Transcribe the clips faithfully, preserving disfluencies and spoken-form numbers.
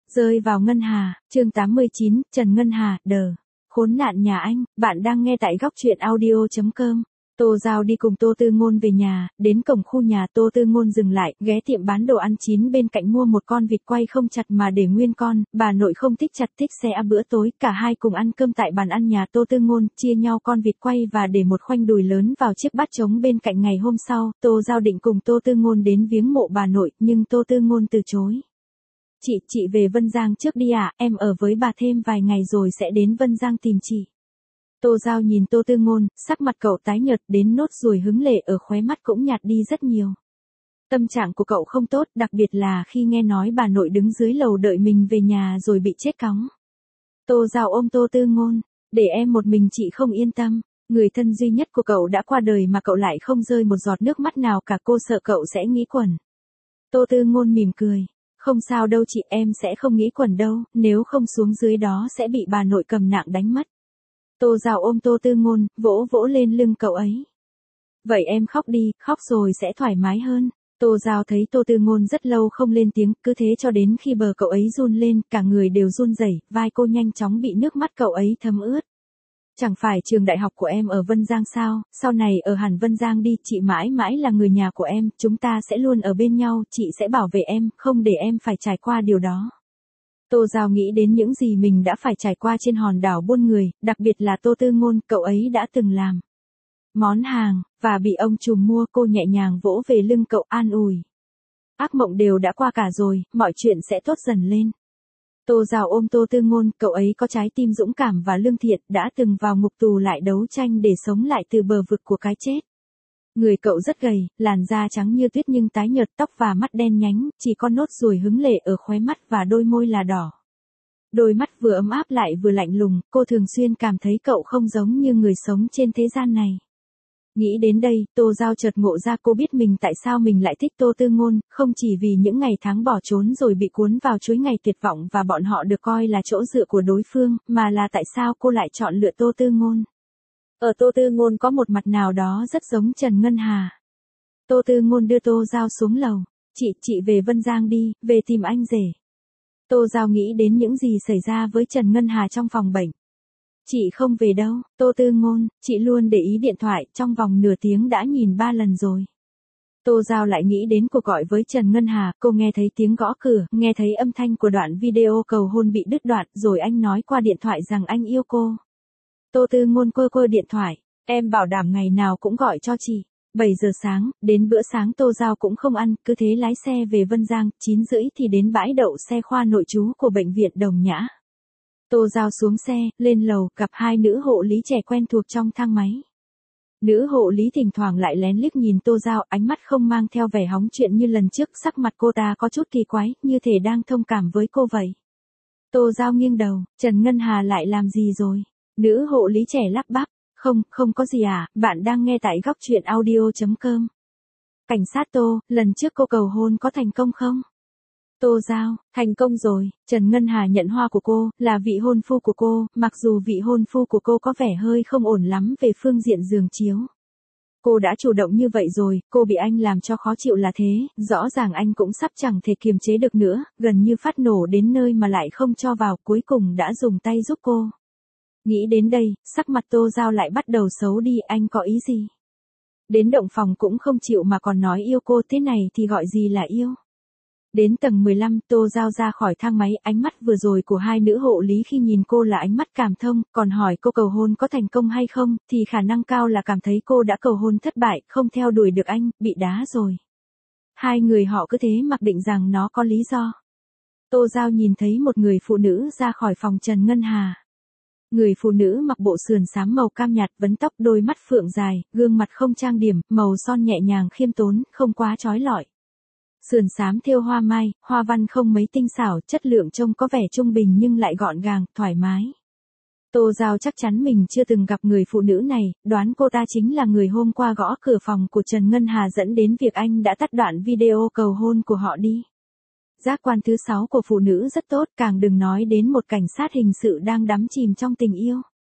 Rơi vào ngân hà, chương tám mươi chín, Trần Ngân Hà, đờ. Khốn nạn nhà anh, bạn đang nghe tại góc truyện audio chấm com. Tô Giao đi cùng Tô Tư Ngôn về nhà, đến cổng khu nhà Tô Tư Ngôn dừng lại, ghé tiệm bán đồ ăn chín bên cạnh mua một con vịt quay không chặt mà để nguyên con, bà nội không thích chặt thích xé bữa tối, cả hai cùng ăn cơm tại bàn ăn nhà Tô Tư Ngôn, chia nhau con vịt quay và để một khoanh đùi lớn vào chiếc bát trống bên cạnh. Ngày hôm sau, Tô Giao định cùng Tô Tư Ngôn đến viếng mộ bà nội, nhưng Tô Tư Ngôn từ chối. Chị, chị về Vân Giang trước đi à, em ở với bà thêm vài ngày rồi sẽ đến Vân Giang tìm chị. Tô Giao nhìn Tô Tư Ngôn, sắc mặt cậu tái nhợt đến nốt ruồi hứng lệ ở khóe mắt cũng nhạt đi rất nhiều. Tâm trạng của cậu không tốt, đặc biệt là khi nghe nói bà nội đứng dưới lầu đợi mình về nhà rồi bị chết cóng. Tô Giao ôm Tô Tư Ngôn, để em một mình chị không yên tâm, người thân duy nhất của cậu đã qua đời mà cậu lại không rơi một giọt nước mắt nào cả, cô sợ cậu sẽ nghĩ quẩn. Tô Tư Ngôn mỉm cười. Không sao đâu chị, em sẽ không nghĩ quẩn đâu, nếu không xuống dưới đó sẽ bị bà nội cầm nặng đánh mất. Tô Giao ôm Tô Tư Ngôn, vỗ vỗ lên lưng cậu ấy. Vậy em khóc đi, khóc rồi sẽ thoải mái hơn. Tô Giao thấy Tô Tư Ngôn rất lâu không lên tiếng, cứ thế cho đến khi bờ cậu ấy run lên, cả người đều run rẩy, vai cô nhanh chóng bị nước mắt cậu ấy thấm ướt. Chẳng phải trường đại học của em ở Vân Giang sao, sau này ở hẳn Vân Giang đi, chị mãi mãi là người nhà của em, chúng ta sẽ luôn ở bên nhau, chị sẽ bảo vệ em, không để em phải trải qua điều đó. Tô Giao nghĩ đến những gì mình đã phải trải qua trên hòn đảo buôn người, đặc biệt là Tô Tư Ngôn, cậu ấy đã từng làm món hàng, và bị ông trùm mua, cô nhẹ nhàng vỗ về lưng cậu an ủi. Ác mộng đều đã qua cả rồi, mọi chuyện sẽ tốt dần lên. Tô Giao ôm Tô Tư Ngôn, cậu ấy có trái tim dũng cảm và lương thiện, đã từng vào ngục tù lại đấu tranh để sống lại từ bờ vực của cái chết. Người cậu rất gầy, làn da trắng như tuyết nhưng tái nhợt, tóc và mắt đen nhánh, chỉ có nốt ruồi hứng lệ ở khóe mắt và đôi môi là đỏ. Đôi mắt vừa ấm áp lại vừa lạnh lùng, cô thường xuyên cảm thấy cậu không giống như người sống trên thế gian này. Nghĩ đến đây, Tô Giao chợt ngộ ra, cô biết mình tại sao mình lại thích Tô Tư Ngôn, không chỉ vì những ngày tháng bỏ trốn rồi bị cuốn vào chuỗi ngày tuyệt vọng và bọn họ được coi là chỗ dựa của đối phương, mà là tại sao cô lại chọn lựa Tô Tư Ngôn. Ở Tô Tư Ngôn có một mặt nào đó rất giống Trần Ngân Hà. Tô Tư Ngôn đưa Tô Giao xuống lầu. Chị, chị về Vân Giang đi, về tìm anh rể. Tô Giao nghĩ đến những gì xảy ra với Trần Ngân Hà trong phòng bệnh. Chị không về đâu, Tô Tư Ngôn, chị luôn để ý điện thoại, trong vòng nửa tiếng đã nhìn ba lần rồi. Tô Giao lại nghĩ đến cuộc gọi với Trần Ngân Hà, cô nghe thấy tiếng gõ cửa, nghe thấy âm thanh của đoạn video cầu hôn bị đứt đoạn, rồi anh nói qua điện thoại rằng anh yêu cô. Tô Tư Ngôn quơ quơ điện thoại, em bảo đảm ngày nào cũng gọi cho chị. bảy giờ sáng, đến bữa sáng Tô Giao cũng không ăn, cứ thế lái xe về Vân Giang, chín rưỡi thì đến bãi đậu xe khoa nội trú của bệnh viện Đồng Nhã. Tô Giao xuống xe, lên lầu, gặp hai nữ hộ lý trẻ quen thuộc trong thang máy. Nữ hộ lý thỉnh thoảng lại lén liếc nhìn Tô Giao, ánh mắt không mang theo vẻ hóng chuyện như lần trước, sắc mặt cô ta có chút kỳ quái, như thể đang thông cảm với cô vậy. Tô Giao nghiêng đầu, Trần Ngân Hà lại làm gì rồi? Nữ hộ lý trẻ lắp bắp, không, không có gì à, bạn đang nghe tại góc truyện audio chấm com. Cảnh sát Tô, lần trước cô cầu hôn có thành công không? Tô Giao, thành công rồi, Trần Ngân Hà nhận hoa của cô, là vị hôn phu của cô, mặc dù vị hôn phu của cô có vẻ hơi không ổn lắm về phương diện giường chiếu. Cô đã chủ động như vậy rồi, cô bị anh làm cho khó chịu là thế, rõ ràng anh cũng sắp chẳng thể kiềm chế được nữa, gần như phát nổ đến nơi mà lại không cho vào, cuối cùng đã dùng tay giúp cô. Nghĩ đến đây, sắc mặt Tô Giao lại bắt đầu xấu đi, anh có ý gì? Đến động phòng cũng không chịu mà còn nói yêu cô, thế này thì gọi gì là yêu? Đến tầng mười lăm, Tô Giao ra khỏi thang máy, ánh mắt vừa rồi của hai nữ hộ lý khi nhìn cô là ánh mắt cảm thông, còn hỏi cô cầu hôn có thành công hay không, thì khả năng cao là cảm thấy cô đã cầu hôn thất bại, không theo đuổi được anh, bị đá rồi. Hai người họ cứ thế mặc định rằng nó có lý do. Tô Giao nhìn thấy một người phụ nữ ra khỏi phòng Trần Ngân Hà. Người phụ nữ mặc bộ sườn xám màu cam nhạt, vấn tóc, đôi mắt phượng dài, gương mặt không trang điểm, màu son nhẹ nhàng khiêm tốn, không quá chói lọi. Sườn xám thêu hoa mai, hoa văn không mấy tinh xảo, chất lượng trông có vẻ trung bình nhưng lại gọn gàng, thoải mái. Tô Giao chắc chắn mình chưa từng gặp người phụ nữ này, đoán cô ta chính là người hôm qua gõ cửa phòng của Trần Ngân Hà dẫn đến việc anh đã tắt đoạn video cầu hôn của họ đi. Giác quan thứ sáu của phụ nữ rất tốt, càng đừng nói đến một cảnh sát hình sự đang đắm chìm trong tình yêu.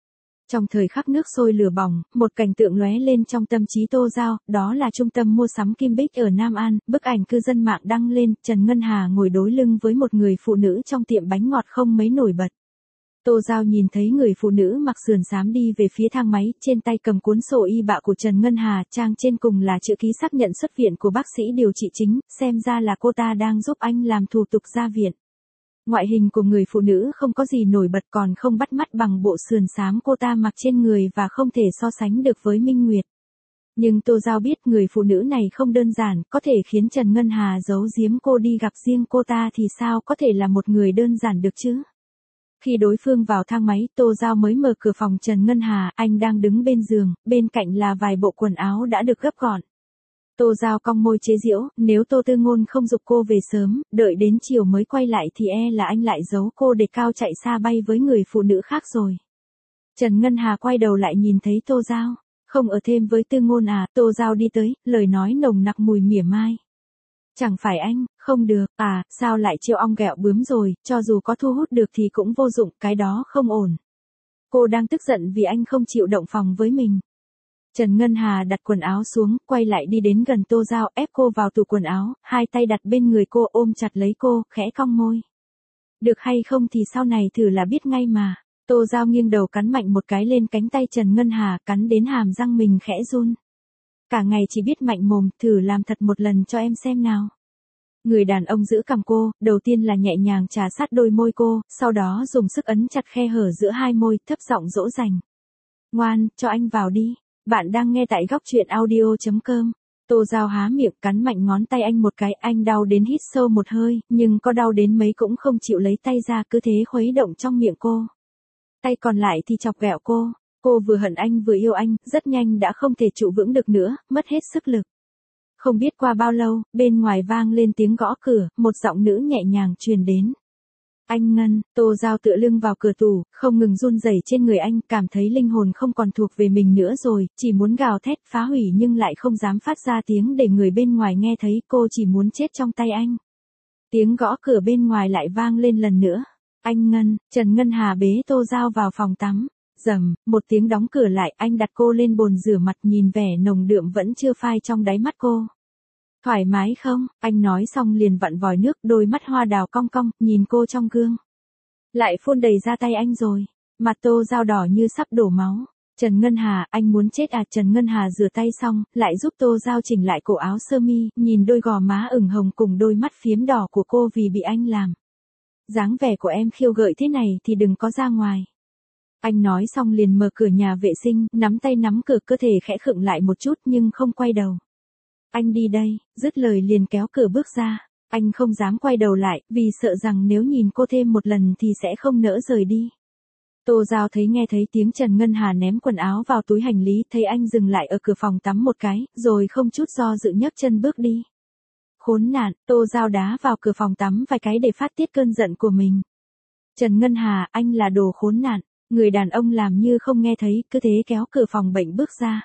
Trong thời khắc nước sôi lửa bỏng, một cảnh tượng lóe lên trong tâm trí Tô Giao, đó là trung tâm mua sắm Kim Bích ở Nam An, bức ảnh cư dân mạng đăng lên, Trần Ngân Hà ngồi đối lưng với một người phụ nữ trong tiệm bánh ngọt không mấy nổi bật. Tô Giao nhìn thấy người phụ nữ mặc sườn xám đi về phía thang máy, trên tay cầm cuốn sổ y bạ của Trần Ngân Hà, trang trên cùng là chữ ký xác nhận xuất viện của bác sĩ điều trị chính, xem ra là cô ta đang giúp anh làm thủ tục ra viện. Ngoại hình của người phụ nữ không có gì nổi bật, còn không bắt mắt bằng bộ sườn xám cô ta mặc trên người và không thể so sánh được với Minh Nguyệt. Nhưng Tô Giao biết người phụ nữ này không đơn giản, có thể khiến Trần Ngân Hà giấu giếm cô đi gặp riêng cô ta thì sao có thể là một người đơn giản được chứ? Khi đối phương vào thang máy, Tô Giao mới mở cửa phòng Trần Ngân Hà, anh đang đứng bên giường, bên cạnh là vài bộ quần áo đã được gấp gọn. Tô Giao cong môi chế giễu, nếu Tô Tư Ngôn không giục cô về sớm, đợi đến chiều mới quay lại thì e là anh lại giấu cô để cao chạy xa bay với người phụ nữ khác rồi. Trần Ngân Hà quay đầu lại nhìn thấy Tô Giao, không ở thêm với Tư Ngôn à? Tô Giao đi tới, lời nói nồng nặc mùi mỉa mai. Chẳng phải anh, không được, à, sao lại trêu ong ghẹo bướm rồi, cho dù có thu hút được thì cũng vô dụng, cái đó không ổn. Cô đang tức giận vì anh không chịu động phòng với mình. Trần Ngân Hà đặt quần áo xuống, quay lại đi đến gần Tô Giao, ép cô vào tủ quần áo, hai tay đặt bên người cô ôm chặt lấy cô, khẽ cong môi. Được hay không thì sau này thử là biết ngay mà. Tô Giao nghiêng đầu cắn mạnh một cái lên cánh tay Trần Ngân Hà, cắn đến hàm răng mình khẽ run. Cả ngày chỉ biết mạnh mồm, thử làm thật một lần cho em xem nào. Người đàn ông giữ cằm cô, đầu tiên là nhẹ nhàng trà sát đôi môi cô, sau đó dùng sức ấn chặt khe hở giữa hai môi, thấp giọng dỗ dành. Ngoan, cho anh vào đi. Bạn đang nghe tại góc truyện audio chấm com. Tô Giao há miệng cắn mạnh ngón tay anh một cái, anh đau đến hít sâu một hơi, nhưng có đau đến mấy cũng không chịu lấy tay ra, cứ thế khuấy động trong miệng cô. Tay còn lại thì chọc ghẹo cô. Cô vừa hận anh vừa yêu anh, rất nhanh đã không thể trụ vững được nữa, mất hết sức lực. Không biết qua bao lâu, bên ngoài vang lên tiếng gõ cửa, một giọng nữ nhẹ nhàng truyền đến. Anh Ngân. Tô Giao tựa lưng vào cửa tủ, không ngừng run rẩy trên người anh, cảm thấy linh hồn không còn thuộc về mình nữa rồi, chỉ muốn gào thét phá hủy nhưng lại không dám phát ra tiếng để người bên ngoài nghe thấy, cô chỉ muốn chết trong tay anh. Tiếng gõ cửa bên ngoài lại vang lên lần nữa. Anh Ngân. Trần Ngân Hà bế Tô Giao vào phòng tắm. Rầm, một tiếng đóng cửa lại, anh đặt cô lên bồn rửa mặt, nhìn vẻ nồng đượm vẫn chưa phai trong đáy mắt cô. Thoải mái không? Anh nói xong liền vặn vòi nước, đôi mắt hoa đào cong cong, nhìn cô trong gương. Lại phun đầy ra tay anh rồi. Mặt Tô Giao đỏ như sắp đổ máu. Trần Ngân Hà, anh muốn chết à? Trần Ngân Hà rửa tay xong, lại giúp Tô Giao chỉnh lại cổ áo sơ mi, nhìn đôi gò má ửng hồng cùng đôi mắt phiếm đỏ của cô vì bị anh làm. Dáng vẻ của em khiêu gợi thế này thì đừng có ra ngoài. Anh nói xong liền mở cửa nhà vệ sinh, nắm tay nắm cửa, cơ thể khẽ khựng lại một chút nhưng không quay đầu. Anh đi đây, dứt lời liền kéo cửa bước ra. Anh không dám quay đầu lại, vì sợ rằng nếu nhìn cô thêm một lần thì sẽ không nỡ rời đi. Tô Giao thấy nghe thấy tiếng Trần Ngân Hà ném quần áo vào túi hành lý, thấy anh dừng lại ở cửa phòng tắm một cái, rồi không chút do dự nhấc chân bước đi. Khốn nạn, Tô Giao đá vào cửa phòng tắm vài cái để phát tiết cơn giận của mình. Trần Ngân Hà, anh là đồ khốn nạn. Người đàn ông làm như không nghe thấy, cứ thế kéo cửa phòng bệnh bước ra.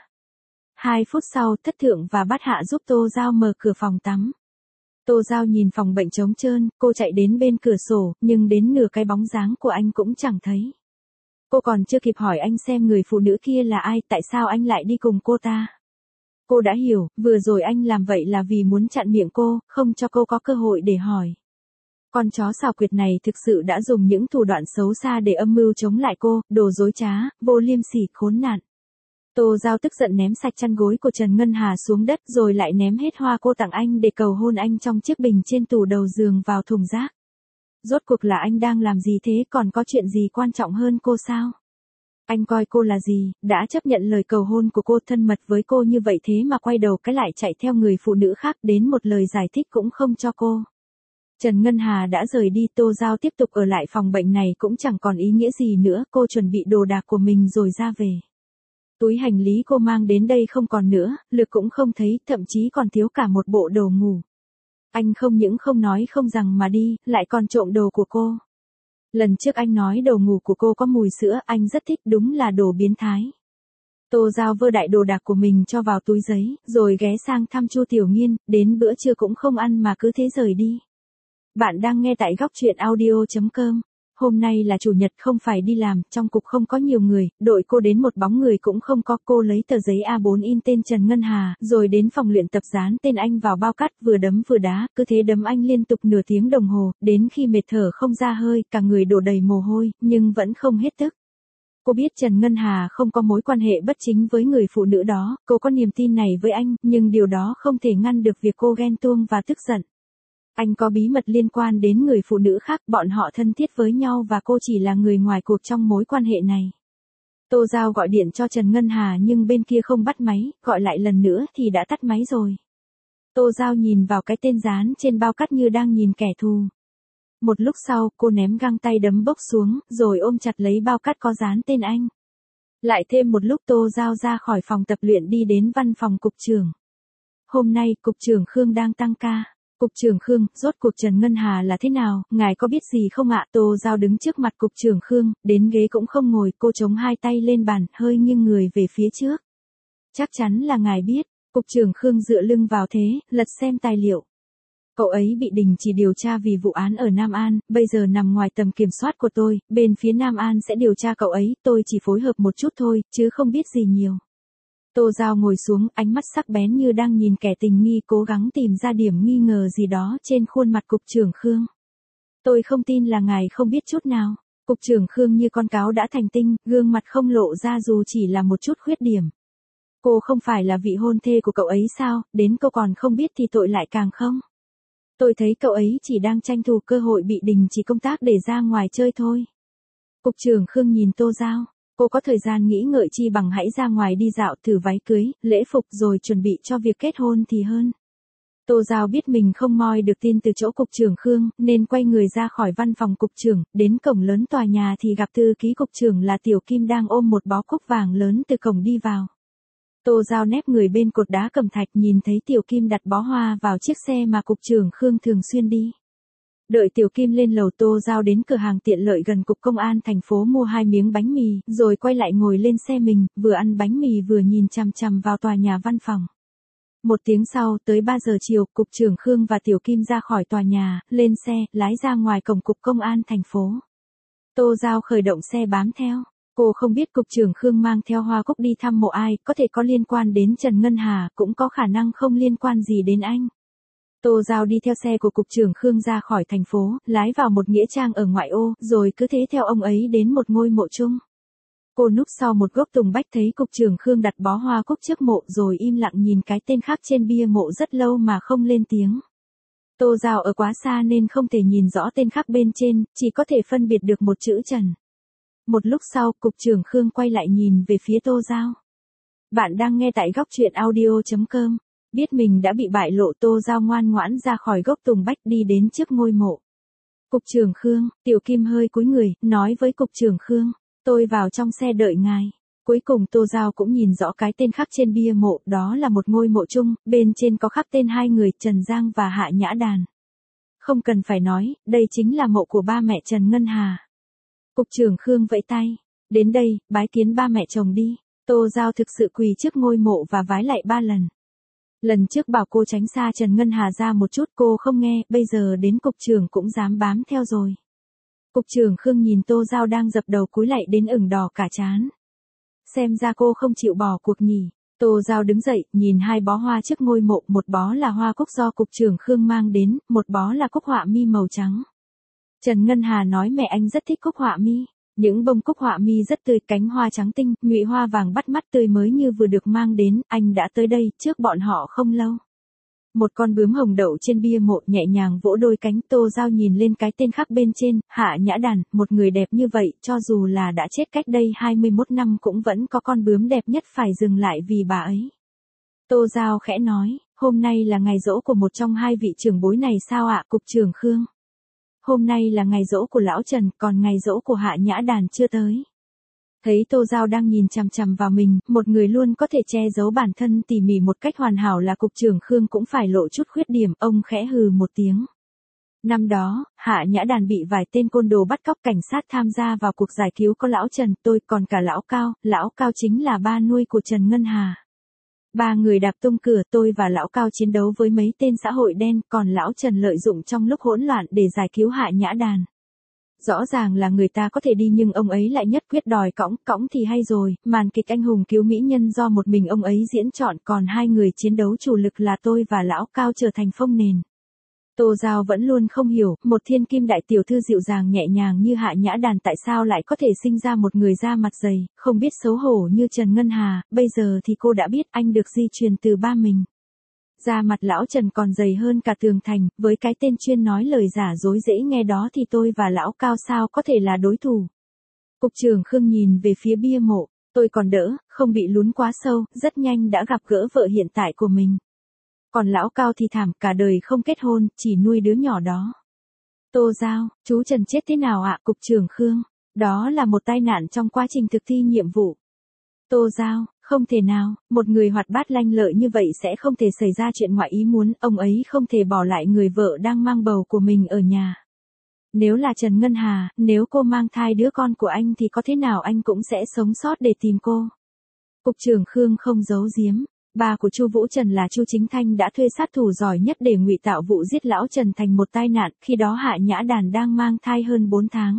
Hai phút sau, Thất Thượng và Bát Hạ giúp Tô Giao mở cửa phòng tắm. Tô Giao nhìn phòng bệnh trống trơn, cô chạy đến bên cửa sổ, nhưng đến nửa cái bóng dáng của anh cũng chẳng thấy. Cô còn chưa kịp hỏi anh xem người phụ nữ kia là ai, tại sao anh lại đi cùng cô ta. Cô đã hiểu, vừa rồi anh làm vậy là vì muốn chặn miệng cô, không cho cô có cơ hội để hỏi. Con chó xào quyệt này thực sự đã dùng những thủ đoạn xấu xa để âm mưu chống lại cô, đồ dối trá, vô liêm sỉ, khốn nạn. Tô Giao tức giận ném sạch chăn gối của Trần Ngân Hà xuống đất rồi lại ném hết hoa cô tặng anh để cầu hôn anh trong chiếc bình trên tủ đầu giường vào thùng rác. Rốt cuộc là anh đang làm gì thế, còn có chuyện gì quan trọng hơn cô sao? Anh coi cô là gì, đã chấp nhận lời cầu hôn của cô, thân mật với cô như vậy thế mà quay đầu cái lại chạy theo người phụ nữ khác, đến một lời giải thích cũng không cho cô. Trần Ngân Hà đã rời đi, Tô Giao tiếp tục ở lại phòng bệnh này cũng chẳng còn ý nghĩa gì nữa, cô chuẩn bị đồ đạc của mình rồi ra về. Túi hành lý cô mang đến đây không còn nữa, lực cũng không thấy, thậm chí còn thiếu cả một bộ đồ ngủ. Anh không những không nói không rằng mà đi, lại còn trộm đồ của cô. Lần trước anh nói đồ ngủ của cô có mùi sữa, anh rất thích, đúng là đồ biến thái. Tô Giao vơ đại đồ đạc của mình cho vào túi giấy, rồi ghé sang thăm Chu Tiểu Nghiên, đến bữa trưa cũng không ăn mà cứ thế rời đi. Bạn đang nghe tại góc truyện audio chấm com. Hôm nay là chủ nhật không phải đi làm, trong cục không có nhiều người, đội cô đến một bóng người cũng không có. Cô lấy tờ giấy a bốn in tên Trần Ngân Hà, rồi đến phòng luyện tập dán tên anh vào bao cát, vừa đấm vừa đá, cứ thế đấm anh liên tục nửa tiếng đồng hồ, đến khi mệt thở không ra hơi, cả người đổ đầy mồ hôi, nhưng vẫn không hết tức. Cô biết Trần Ngân Hà không có mối quan hệ bất chính với người phụ nữ đó, cô có niềm tin này với anh, nhưng điều đó không thể ngăn được việc cô ghen tuông và tức giận. Anh có bí mật liên quan đến người phụ nữ khác, bọn họ thân thiết với nhau và cô chỉ là người ngoài cuộc trong mối quan hệ này. Tô Giao gọi điện cho Trần Ngân Hà nhưng bên kia không bắt máy, gọi lại lần nữa thì đã tắt máy rồi. Tô Giao nhìn vào cái tên dán trên bao cát như đang nhìn kẻ thù. Một lúc sau, cô ném găng tay đấm bốc xuống, rồi ôm chặt lấy bao cát có dán tên anh. Lại thêm một lúc Tô Giao ra khỏi phòng tập luyện đi đến văn phòng cục trưởng. Hôm nay, cục trưởng Khương đang tăng ca. Cục trưởng Khương, rốt cuộc Trần Ngân Hà là thế nào, ngài có biết gì không ạ? Tô Giao đứng trước mặt cục trưởng Khương, đến ghế cũng không ngồi, cô chống hai tay lên bàn, hơi nghiêng người về phía trước. Chắc chắn là ngài biết, cục trưởng Khương dựa lưng vào thế, lật xem tài liệu. Cậu ấy bị đình chỉ điều tra vì vụ án ở Nam An, bây giờ nằm ngoài tầm kiểm soát của tôi, bên phía Nam An sẽ điều tra cậu ấy, tôi chỉ phối hợp một chút thôi, chứ không biết gì nhiều. Tô Giao ngồi xuống, ánh mắt sắc bén như đang nhìn kẻ tình nghi, cố gắng tìm ra điểm nghi ngờ gì đó trên khuôn mặt cục trưởng Khương. Tôi không tin là ngài không biết chút nào. Cục trưởng Khương như con cáo đã thành tinh, gương mặt không lộ ra dù chỉ là một chút khuyết điểm. Cô không phải là vị hôn thê của cậu ấy sao, đến cô còn không biết thì tội lại càng không. Tôi thấy cậu ấy chỉ đang tranh thủ cơ hội bị đình chỉ công tác để ra ngoài chơi thôi. Cục trưởng Khương nhìn Tô Giao. Cô có thời gian nghĩ ngợi chi bằng hãy ra ngoài đi dạo thử váy cưới, lễ phục rồi chuẩn bị cho việc kết hôn thì hơn. Tô Giao biết mình không moi được tin từ chỗ cục trưởng Khương, nên quay người ra khỏi văn phòng cục trưởng, đến cổng lớn tòa nhà thì gặp thư ký cục trưởng là Tiểu Kim đang ôm một bó cúc vàng lớn từ cổng đi vào. Tô Giao nép người bên cột đá cẩm thạch nhìn thấy Tiểu Kim đặt bó hoa vào chiếc xe mà cục trưởng Khương thường xuyên đi. Đợi Tiểu Kim lên lầu, Tô Giao đến cửa hàng tiện lợi gần cục công an thành phố mua hai miếng bánh mì, rồi quay lại ngồi lên xe mình, vừa ăn bánh mì vừa nhìn chằm chằm vào tòa nhà văn phòng. Một tiếng sau, tới ba giờ chiều, cục trưởng Khương và Tiểu Kim ra khỏi tòa nhà, lên xe, lái ra ngoài cổng cục công an thành phố. Tô Giao khởi động xe bám theo. Cô không biết cục trưởng Khương mang theo hoa cúc đi thăm mộ ai, có thể có liên quan đến Trần Ngân Hà, cũng có khả năng không liên quan gì đến anh. Tô Giao đi theo xe của cục trưởng Khương ra khỏi thành phố, lái vào một nghĩa trang ở ngoại ô, rồi cứ thế theo ông ấy đến một ngôi mộ chung. Cô núp sau một gốc tùng bách thấy cục trưởng Khương đặt bó hoa cúc trước mộ rồi im lặng nhìn cái tên khác trên bia mộ rất lâu mà không lên tiếng. Tô Giao ở quá xa nên không thể nhìn rõ tên khác bên trên, chỉ có thể phân biệt được một chữ Trần. Một lúc sau, cục trưởng Khương quay lại nhìn về phía Tô Giao. Bạn đang nghe tại góc truyện audio chấm com. Biết mình đã bị bại lộ, Tô Giao ngoan ngoãn ra khỏi gốc tùng bách đi đến trước ngôi mộ. Cục trưởng Khương, Tiểu Kim hơi cúi người, nói với cục trưởng Khương, tôi vào trong xe đợi ngài. Cuối cùng Tô Giao cũng nhìn rõ cái tên khắc trên bia mộ, đó là một ngôi mộ chung, bên trên có khắc tên hai người, Trần Giang và Hạ Nhã Đàn. Không cần phải nói, đây chính là mộ của ba mẹ Trần Ngân Hà. Cục trưởng Khương vẫy tay, đến đây, bái kiến ba mẹ chồng đi. Tô Giao thực sự quỳ trước ngôi mộ và vái lại ba lần. Lần trước bảo cô tránh xa Trần Ngân Hà ra một chút cô không nghe, bây giờ đến cục trưởng cũng dám bám theo rồi. Cục trưởng Khương nhìn Tô Giao đang dập đầu cúi lạy đến ửng đỏ cả trán. Xem ra cô không chịu bỏ cuộc nhỉ. Tô Giao đứng dậy, nhìn hai bó hoa trước ngôi mộ, một bó là hoa cúc do cục trưởng Khương mang đến, một bó là cúc họa mi màu trắng. Trần Ngân Hà nói mẹ anh rất thích cúc họa mi. Những bông cúc họa mi rất tươi, cánh hoa trắng tinh, nhụy hoa vàng bắt mắt tươi mới như vừa được mang đến, anh đã tới đây trước bọn họ không lâu. Một con bướm hồng đậu trên bia mộ nhẹ nhàng vỗ đôi cánh. Tô Giao nhìn lên cái tên khắc bên trên, Hạ Nhã Đàn, một người đẹp như vậy, cho dù là đã chết cách đây hai mươi mốt năm cũng vẫn có con bướm đẹp nhất phải dừng lại vì bà ấy. Tô Giao khẽ nói, hôm nay là ngày giỗ của một trong hai vị trưởng bối này sao ạ, cục trưởng Khương? Hôm nay là ngày giỗ của lão Trần, còn ngày giỗ của Hạ Nhã Đàn chưa tới. Thấy Tô Giao đang nhìn chằm chằm vào mình, một người luôn có thể che giấu bản thân tỉ mỉ một cách hoàn hảo là cục trưởng Khương cũng phải lộ chút khuyết điểm, ông khẽ hừ một tiếng. Năm đó, Hạ Nhã Đàn bị vài tên côn đồ bắt cóc, cảnh sát tham gia vào cuộc giải cứu có lão Trần, tôi còn cả lão Cao, lão Cao chính là ba nuôi của Trần Ngân Hà. Ba người đạp tung cửa, tôi và lão Cao chiến đấu với mấy tên xã hội đen, còn lão Trần lợi dụng trong lúc hỗn loạn để giải cứu Hạ Nhã Đàn. Rõ ràng là người ta có thể đi nhưng ông ấy lại nhất quyết đòi cõng, cõng thì hay rồi, màn kịch anh hùng cứu mỹ nhân do một mình ông ấy diễn trọn, còn hai người chiến đấu chủ lực là tôi và lão Cao trở thành phông nền. Tô Giao vẫn luôn không hiểu, một thiên kim đại tiểu thư dịu dàng nhẹ nhàng như Hạ Nhã Đàn tại sao lại có thể sinh ra một người da mặt dày, không biết xấu hổ như Trần Ngân Hà, bây giờ thì cô đã biết anh được di truyền từ ba mình. Da mặt lão Trần còn dày hơn cả tường thành, với cái tên chuyên nói lời giả dối dễ nghe đó thì tôi và lão Cao sao có thể là đối thủ. Cục trưởng Khương nhìn về phía bia mộ, tôi còn đỡ, không bị lún quá sâu, rất nhanh đã gặp gỡ vợ hiện tại của mình. Còn lão Cao thì thảm, cả đời không kết hôn, chỉ nuôi đứa nhỏ đó. Tô Giao, chú Trần chết thế nào ạ? Cục trưởng Khương, đó là một tai nạn trong quá trình thực thi nhiệm vụ. Tô Giao, không thể nào, một người hoạt bát lanh lợi như vậy sẽ không thể xảy ra chuyện ngoại ý muốn, ông ấy không thể bỏ lại người vợ đang mang bầu của mình ở nhà. Nếu là Trần Ngân Hà, nếu cô mang thai đứa con của anh thì có thế nào anh cũng sẽ sống sót để tìm cô. Cục trưởng Khương không giấu giếm. Ba của Chu Vũ Trần là Chu Chính Thanh đã thuê sát thủ giỏi nhất để ngụy tạo vụ giết lão Trần thành một tai nạn, khi đó Hạ Nhã Đàn đang mang thai hơn bốn tháng.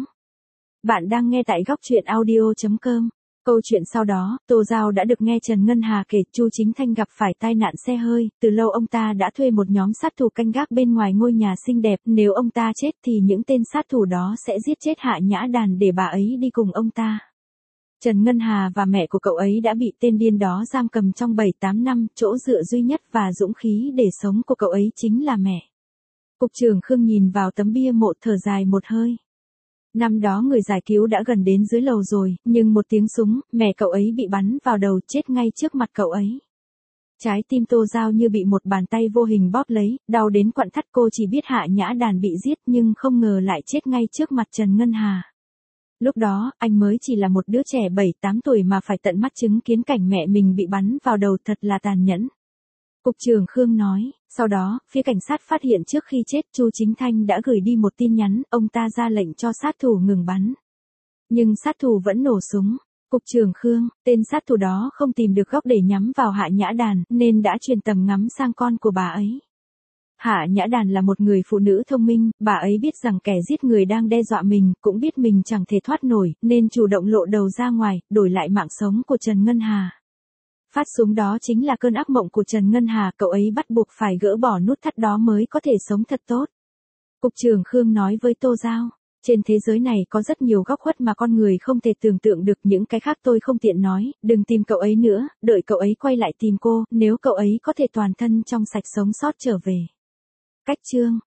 Bạn đang nghe tại góc truyện audio chấm com. Câu chuyện sau đó, Tô Giao đã được nghe Trần Ngân Hà kể Chu Chính Thanh gặp phải tai nạn xe hơi, từ lâu ông ta đã thuê một nhóm sát thủ canh gác bên ngoài ngôi nhà xinh đẹp, nếu ông ta chết thì những tên sát thủ đó sẽ giết chết Hạ Nhã Đàn để bà ấy đi cùng ông ta. Trần Ngân Hà và mẹ của cậu ấy đã bị tên điên đó giam cầm trong bảy tám năm, chỗ dựa duy nhất và dũng khí để sống của cậu ấy chính là mẹ. Cục trưởng Khương nhìn vào tấm bia mộ thở dài một hơi. Năm đó người giải cứu đã gần đến dưới lầu rồi, nhưng một tiếng súng, mẹ cậu ấy bị bắn vào đầu chết ngay trước mặt cậu ấy. Trái tim Tô Giao như bị một bàn tay vô hình bóp lấy, đau đến quặn thắt, cô chỉ biết Hạ Nhã Đàn bị giết nhưng không ngờ lại chết ngay trước mặt Trần Ngân Hà. Lúc đó, anh mới chỉ là một đứa trẻ bảy tám tuổi mà phải tận mắt chứng kiến cảnh mẹ mình bị bắn vào đầu, thật là tàn nhẫn. Cục trưởng Khương nói, sau đó, phía cảnh sát phát hiện trước khi chết Chu Chính Thanh đã gửi đi một tin nhắn, ông ta ra lệnh cho sát thủ ngừng bắn. Nhưng sát thủ vẫn nổ súng. Cục trưởng Khương, tên sát thủ đó không tìm được góc để nhắm vào Hạ Nhã Đàn, nên đã truyền tầm ngắm sang con của bà ấy. Hạ Nhã Đàn là một người phụ nữ thông minh, bà ấy biết rằng kẻ giết người đang đe dọa mình, cũng biết mình chẳng thể thoát nổi, nên chủ động lộ đầu ra ngoài, đổi lại mạng sống của Trần Ngân Hà. Phát súng đó chính là cơn ác mộng của Trần Ngân Hà, cậu ấy bắt buộc phải gỡ bỏ nút thắt đó mới có thể sống thật tốt. Cục trưởng Khương nói với Tô Giao, trên thế giới này có rất nhiều góc khuất mà con người không thể tưởng tượng được, những cái khác tôi không tiện nói, đừng tìm cậu ấy nữa, đợi cậu ấy quay lại tìm cô, nếu cậu ấy có thể toàn thân trong sạch sống sót trở về. Cách chương